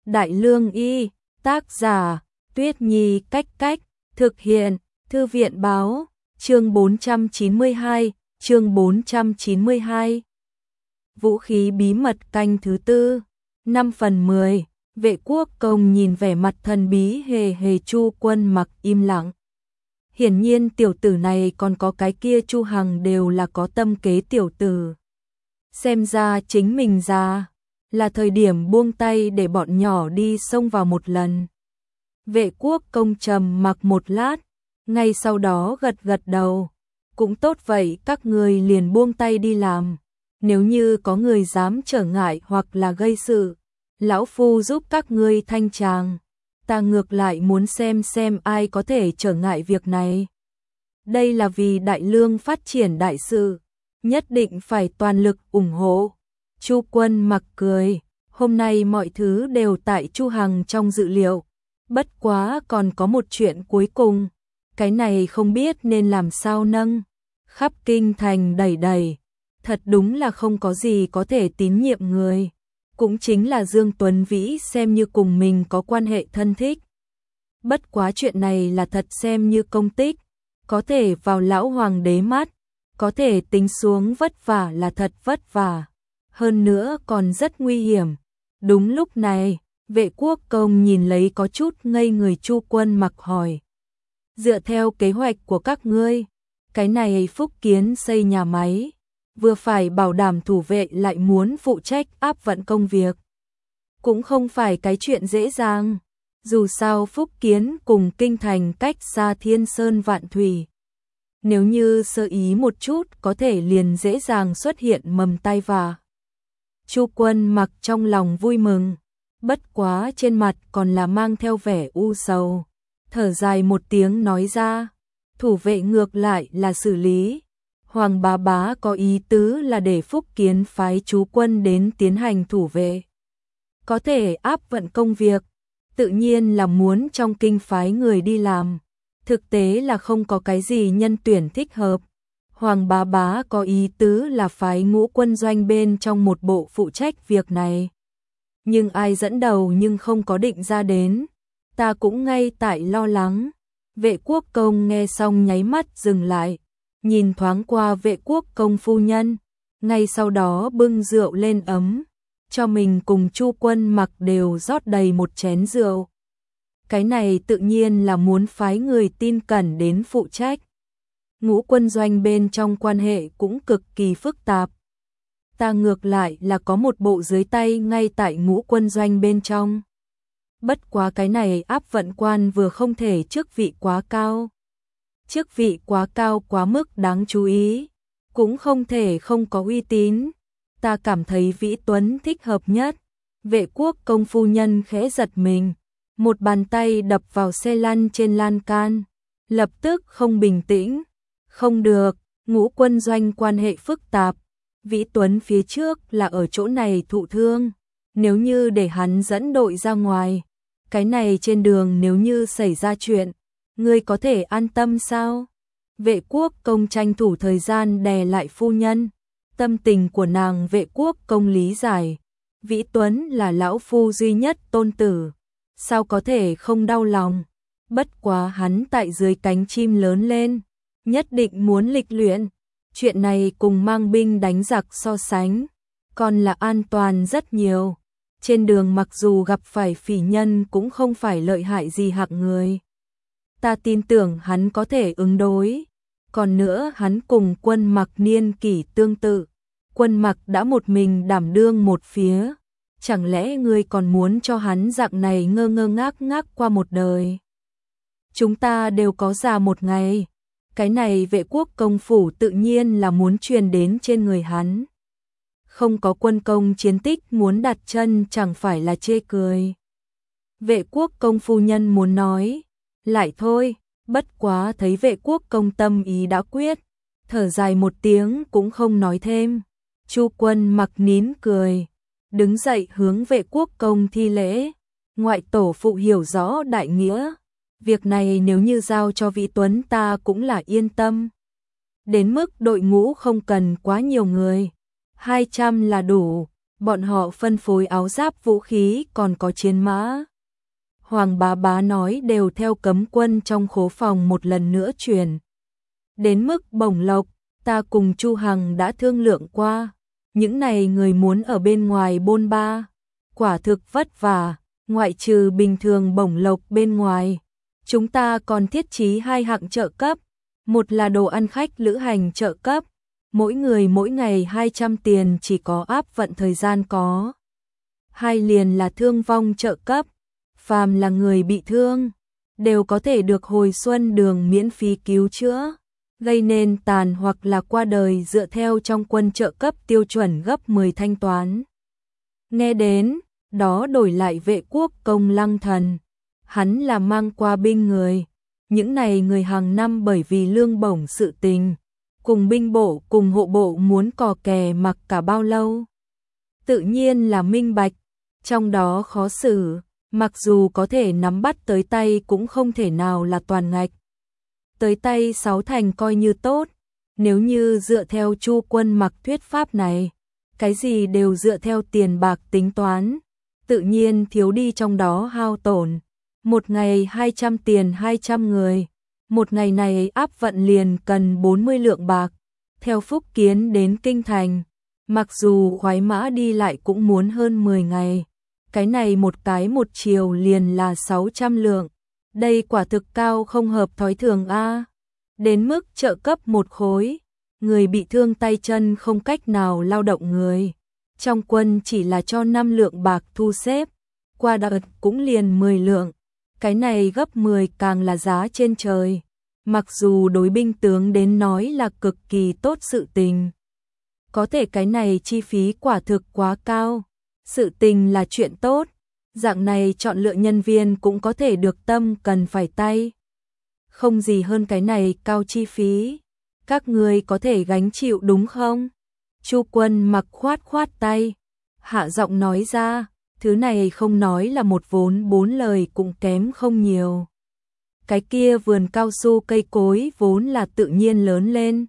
Đại Lương Y, tác giả, Tuyết Nhi Cách Cách, thực hiện, Thư viện Báo, chương 492, chương 492. Vũ khí bí mật canh thứ tư, 5/10, Vệ Quốc Công nhìn vẻ mặt thần bí hề Chu Quân Mặc im lặng. Hiển nhiên tiểu tử này còn có cái kia Chu Hằng đều là có tâm kế tiểu tử. Xem ra chính mình già, là thời điểm buông tay để bọn nhỏ đi xông vào một lần. Vệ Quốc Công trầm mặc một lát, ngay sau đó gật đầu. Cũng tốt vậy, các người liền buông tay đi làm. Nếu như có người dám trở ngại hoặc là gây sự, lão phu giúp các ngươi thanh tràng. Ta ngược lại muốn xem ai có thể trở ngại việc này. Đây là vì Đại Lương phát triển đại sự, nhất định phải toàn lực ủng hộ. Chu Quân Mặc cười, hôm nay mọi thứ đều tại Chu Hằng trong dự liệu. Bất quá còn có một chuyện cuối cùng, cái này không biết nên làm sao nâng. Khắp kinh thành đầy, thật đúng là không có gì có thể tín nhiệm người. Cũng chính là Dương Tuấn Vĩ xem như cùng mình có quan hệ thân thích. Bất quá chuyện này là thật xem như công tích, có thể vào lão hoàng đế mắt, có thể tính xuống vất vả là thật vất vả. Hơn nữa còn rất nguy hiểm. Đúng lúc này, Vệ Quốc Công nhìn lấy có chút ngây người Chu Quân Mặc hỏi. Dựa theo kế hoạch của các ngươi, cái này Phúc Kiến xây nhà máy, vừa phải bảo đảm thủ vệ lại muốn phụ trách áp vận công việc. Cũng không phải cái chuyện dễ dàng, dù sao Phúc Kiến cùng kinh thành cách xa thiên sơn vạn thủy. Nếu như sơ ý một chút có thể liền dễ dàng xuất hiện mầm tai vạ. Chu Quân Mặc trong lòng vui mừng, bất quá trên mặt còn là mang theo vẻ u sầu. Thở dài một tiếng nói ra, thủ vệ ngược lại là xử lý. Hoàng bá bá có ý tứ là để Phúc Kiến phái chú quân đến tiến hành thủ vệ. Có thể áp vận công việc, tự nhiên là muốn trong kinh phái người đi làm. Thực tế là không có cái gì nhân tuyển thích hợp. Hoàng bá bá có ý tứ là phái Ngũ Quân Doanh bên trong một bộ phụ trách việc này. Nhưng ai dẫn đầu nhưng không có định ra đến. Ta cũng ngay tại lo lắng. Vệ Quốc Công nghe xong nháy mắt dừng lại, nhìn thoáng qua Vệ Quốc Công phu nhân, ngay sau đó bưng rượu lên ấm, cho mình cùng Chu Quân Mặc đều rót đầy một chén rượu. Cái này tự nhiên là muốn phái người tin cẩn đến phụ trách. Ngũ Quân Doanh bên trong quan hệ cũng cực kỳ phức tạp. Ta ngược lại là có một bộ dưới tay ngay tại Ngũ Quân Doanh bên trong. Bất quá cái này áp vận quan vừa không thể chức vị quá cao. Chức vị quá cao quá mức đáng chú ý, cũng không thể không có uy tín. Ta cảm thấy Vĩ Tuấn thích hợp nhất. Vệ Quốc Công phu nhân khẽ giật mình, một bàn tay đập vào xe lăn trên lan can, lập tức không bình tĩnh. Không được, Ngũ Quân Doanh quan hệ phức tạp. Vĩ Tuấn phía trước là ở chỗ này thụ thương, nếu như để hắn dẫn đội ra ngoài, cái này trên đường nếu như xảy ra chuyện, ngươi có thể an tâm sao? Vệ Quốc Công tranh thủ thời gian đè lại phu nhân, tâm tình của nàng Vệ Quốc Công lý giải. Vĩ Tuấn là lão phu duy nhất tôn tử, sao có thể không đau lòng? Bất quá hắn tại dưới cánh chim lớn lên, nhất định muốn lịch luyện. Chuyện này cùng mang binh đánh giặc so sánh, còn là an toàn rất nhiều. Trên đường mặc dù gặp phải phỉ nhân cũng không phải lợi hại gì hạng người. Ta tin tưởng hắn có thể ứng đối. Còn nữa hắn cùng Quân Mặc niên kỷ tương tự. Quân Mặc đã một mình đảm đương một phía. Chẳng lẽ ngươi còn muốn cho hắn dạng này ngơ ngác qua một đời? Chúng ta đều có già một ngày. Cái này Vệ Quốc Công phủ tự nhiên là muốn truyền đến trên người hắn. Không có quân công chiến tích muốn đặt chân chẳng phải là chê cười. Vệ Quốc Công phu nhân muốn nói lại thôi, bất quá thấy Vệ Quốc Công tâm ý đã quyết, thở dài một tiếng cũng không nói thêm. Chu Quân Mặc nín cười, đứng dậy hướng Vệ Quốc Công thi lễ. Ngoại tổ phụ hiểu rõ đại nghĩa, việc này nếu như giao cho Vĩ Tuấn ta cũng là yên tâm. Đến mức đội ngũ không cần quá nhiều người, 200 là đủ. bọn họ phân phối áo giáp vũ khí còn có chiến mã. Hoàng bá bá nói đều theo cấm quân trong khố phòng một lần nữa chuyển. Đến mức bổng lộc, ta cùng Chu Hằng đã thương lượng qua, những này người muốn ở bên ngoài bôn ba, quả thực vất vả, ngoại trừ bình thường bổng lộc bên ngoài. Chúng ta còn thiết trí 2 hạng trợ cấp, một là đồ ăn khách lữ hành trợ cấp, mỗi người mỗi ngày 200 tiền chỉ có áp vận thời gian có. 2 liền là thương vong trợ cấp, phàm là người bị thương, đều có thể được hồi xuân đường miễn phí cứu chữa, gây nên tàn hoặc là qua đời dựa theo trong quân trợ cấp tiêu chuẩn gấp 10 thanh toán. Nghe đến, đó đổi lại vệ quốc công Lăng Thần. Hắn là mang qua binh người, những này người hàng năm bởi vì lương bổng sự tình, cùng binh bộ cùng hộ bộ muốn cò kè mặc cả bao lâu. Tự nhiên là minh bạch, trong đó khó xử, mặc dù có thể nắm bắt tới tay cũng không thể nào là toàn ngạch. Tới tay 6 thành coi như tốt, nếu như dựa theo Chu Quân Mặc thuyết pháp này, cái gì đều dựa theo tiền bạc tính toán, tự nhiên thiếu đi trong đó hao tổn. Một ngày 200 tiền 200 người, một ngày này áp vận liền cần 40 lượng bạc, theo Phúc Kiến đến Kinh Thành, mặc dù khoái mã đi lại cũng muốn hơn 10 ngày, cái này một cái một chiều liền là 600 lượng, đây quả thực cao không hợp thói thường a. Đến mức trợ cấp một khối, người bị thương tay chân không cách nào lao động người, trong quân chỉ là cho 5 lượng bạc thu xếp, qua đợt cũng liền 10 lượng. Cái này gấp 10 càng là giá trên trời, mặc dù đối binh tướng đến nói là cực kỳ tốt sự tình. Có thể cái này chi phí quả thực quá cao, sự tình là chuyện tốt, dạng này chọn lựa nhân viên cũng có thể được tâm cần phải tay. Không gì hơn cái này cao chi phí, các người có thể gánh chịu đúng không? Chu Quân Mặc khoát khoát tay, hạ giọng nói ra. Thứ này không nói là một vốn 4 lời cũng kém không nhiều. Cái kia vườn cao su cây cối vốn là tự nhiên lớn lên.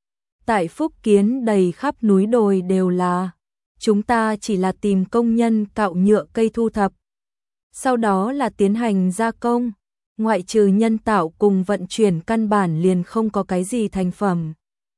Tại Phúc Kiến đầy khắp núi đồi đều là. Chúng ta chỉ là tìm công nhân cạo nhựa cây thu thập. Sau đó là tiến hành gia công. Ngoại trừ nhân tạo cùng vận chuyển căn bản liền không có cái gì thành phẩm.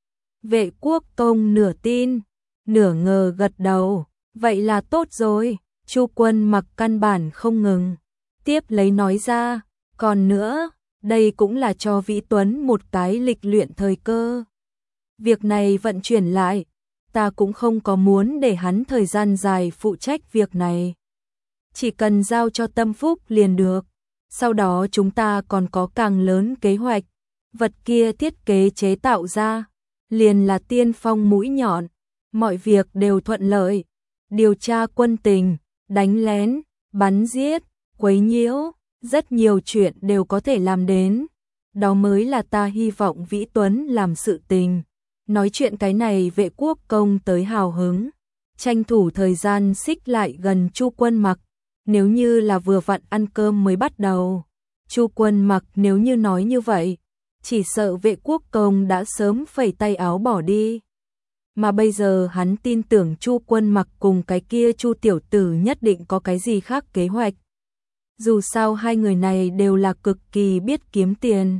Vệ quốc công nửa tin, nửa ngờ gật đầu. Vậy là tốt rồi. Chu Quân Mặc căn bản không ngừng, tiếp lấy nói ra, còn nữa, đây cũng là cho Vĩ Tuấn một cái lịch luyện thời cơ. Việc này vận chuyển lại, ta cũng không có muốn để hắn thời gian dài phụ trách việc này. Chỉ cần giao cho Tâm Phúc liền được, sau đó chúng ta còn có càng lớn kế hoạch, vật kia thiết kế chế tạo ra, liền là tiên phong mũi nhọn, mọi việc đều thuận lợi, điều tra quân tình. Đánh lén, bắn giết, quấy nhiễu, rất nhiều chuyện đều có thể làm đến. Đó mới là ta hy vọng Vĩ Tuấn làm sự tình. Nói chuyện cái này vệ quốc công tới hào hứng, tranh thủ thời gian xích lại gần Chu Quân Mặc. Nếu như là vừa vặn ăn cơm mới bắt đầu, Chu Quân Mặc nếu như nói như vậy, chỉ sợ vệ quốc công đã sớm phẩy tay áo bỏ đi. Mà bây giờ hắn tin tưởng Chu Quân Mặc cùng cái kia Chu tiểu tử nhất định có cái gì khác kế hoạch. Dù sao hai người này đều là cực kỳ biết kiếm tiền,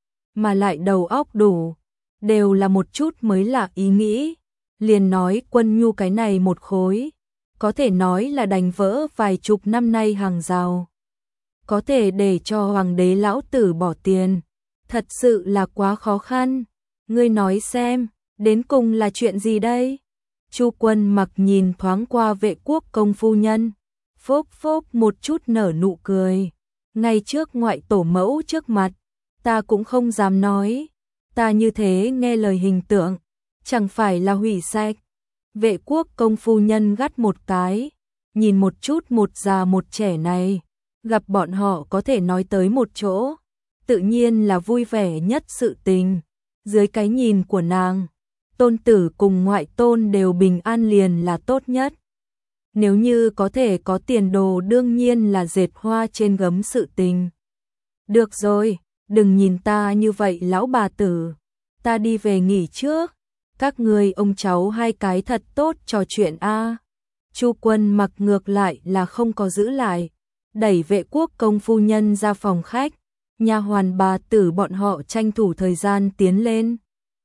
mà lại đầu óc đủ, đều là một chút mới lạ ý nghĩ. Liền nói Quân Nhu cái này một khối, có thể nói là đánh vỡ vài chục năm nay hàng rào. Có thể để cho hoàng đế lão tử bỏ tiền, thật sự là quá khó khăn. Ngươi nói xem, đến cùng là chuyện gì đây? Chu Quân Mặc nhìn thoáng qua vệ quốc công phu nhân, phốc phốc một chút nở nụ cười. Ngay trước ngoại tổ mẫu trước mặt, ta cũng không dám nói. Ta như thế nghe lời hình tượng, chẳng phải là hủy sạch. Vệ quốc công phu nhân gắt một cái, nhìn một chút một già một trẻ này, gặp bọn họ có thể nói tới một chỗ, tự nhiên là vui vẻ nhất sự tình. Dưới cái nhìn của nàng, tôn tử cùng ngoại tôn đều bình an liền là tốt nhất. Nếu như có thể có tiền đồ đương nhiên là dệt hoa trên gấm sự tình. Được rồi, đừng nhìn ta như vậy lão bà tử, ta đi về nghỉ trước. Các người ông cháu hai cái thật tốt trò chuyện a. Chu Quân Mặc ngược lại là không có giữ lại, đẩy Vệ Quốc công phu nhân ra phòng khách, nha hoàn bà tử bọn họ tranh thủ thời gian tiến lên,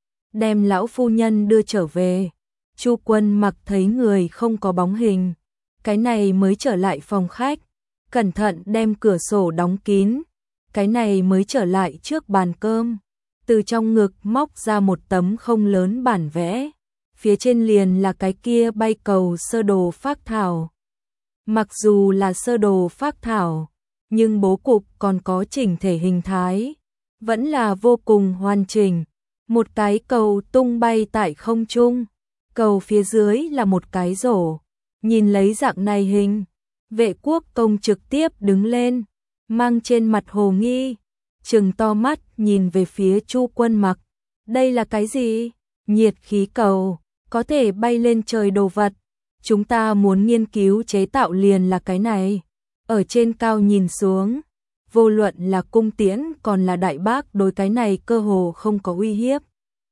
đem lão phu nhân đưa trở về. Chu Quân Mặc thấy người không có bóng hình, cái này mới trở lại phòng khách, cẩn thận đem cửa sổ đóng kín, cái này mới trở lại trước bàn cơm, từ trong ngực móc ra một tấm không lớn bản vẽ, phía trên liền là cái kia bay cầu sơ đồ phác thảo. Mặc dù là sơ đồ phác thảo, nhưng bố cục còn có chỉnh thể hình thái, vẫn là vô cùng hoàn chỉnh. Một cái cầu tung bay tại không trung, cầu phía dưới là một cái rổ. Nhìn lấy dạng này hình, Vệ Quốc công trực tiếp đứng lên, mang trên mặt hồ nghi, trừng to mắt nhìn về phía Chu Quân Mặc. Đây là cái gì? Nhiệt khí cầu, có thể bay lên trời đồ vật. Chúng ta muốn nghiên cứu chế tạo liền là cái này. Ở trên cao nhìn xuống, vô luận là cung tiễn còn là đại bác đối cái này cơ hồ không có uy hiếp.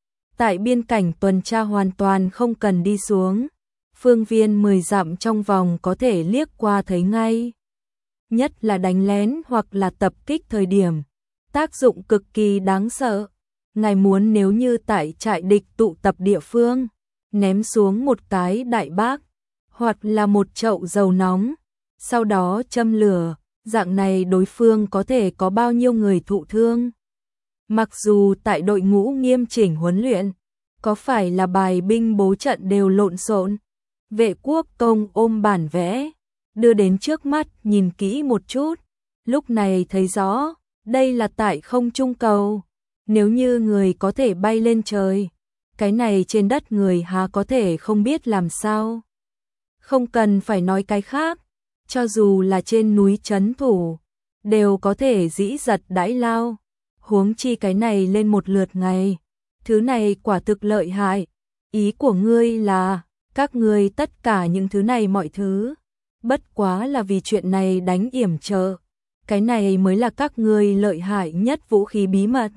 Tại biên cảnh tuần tra hoàn toàn không cần đi xuống, phương viên 10 dặm trong vòng có thể liếc qua thấy ngay. Nhất là đánh lén hoặc là tập kích thời điểm, tác dụng cực kỳ đáng sợ. Ngài muốn nếu như tại trại địch tụ tập địa phương, ném xuống một cái đại bác, hoặc là một chậu dầu nóng, sau đó châm lửa, dạng này đối phương có thể có bao nhiêu người thụ thương. Mặc dù tại đội ngũ nghiêm chỉnh huấn luyện, có phải là bài binh bố trận đều lộn xộn. Vệ Quốc công ôm bản vẽ, đưa đến trước mắt nhìn kỹ một chút, lúc này thấy rõ, đây là tại không trung cầu. Nếu như người có thể bay lên trời, cái này trên đất người há có thể không biết làm sao. Không cần phải nói cái khác, cho dù là trên núi trấn thủ, đều có thể dĩ giật đãi lao. Huống chi cái này lên một lượt ngày, thứ này quả thực lợi hại. Ý của ngươi là, các ngươi tất cả những thứ này mọi thứ, bất quá là vì chuyện này đánh yểm trợ, cái này mới là các ngươi lợi hại nhất vũ khí bí mật.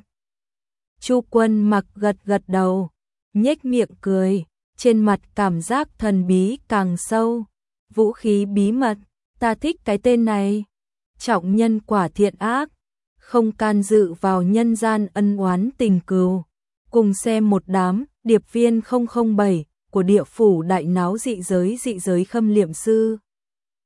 Chu Quân Mặc gật gật đầu, nhếch miệng cười, trên mặt cảm giác thần bí càng sâu. Vũ khí bí mật, ta thích cái tên này. Trọng nhân quả thiện ác, không can dự vào nhân gian ân oán tình cừu. Cùng xem một đám điệp viên 007 của địa phủ đại náo dị giới khâm liệm sư.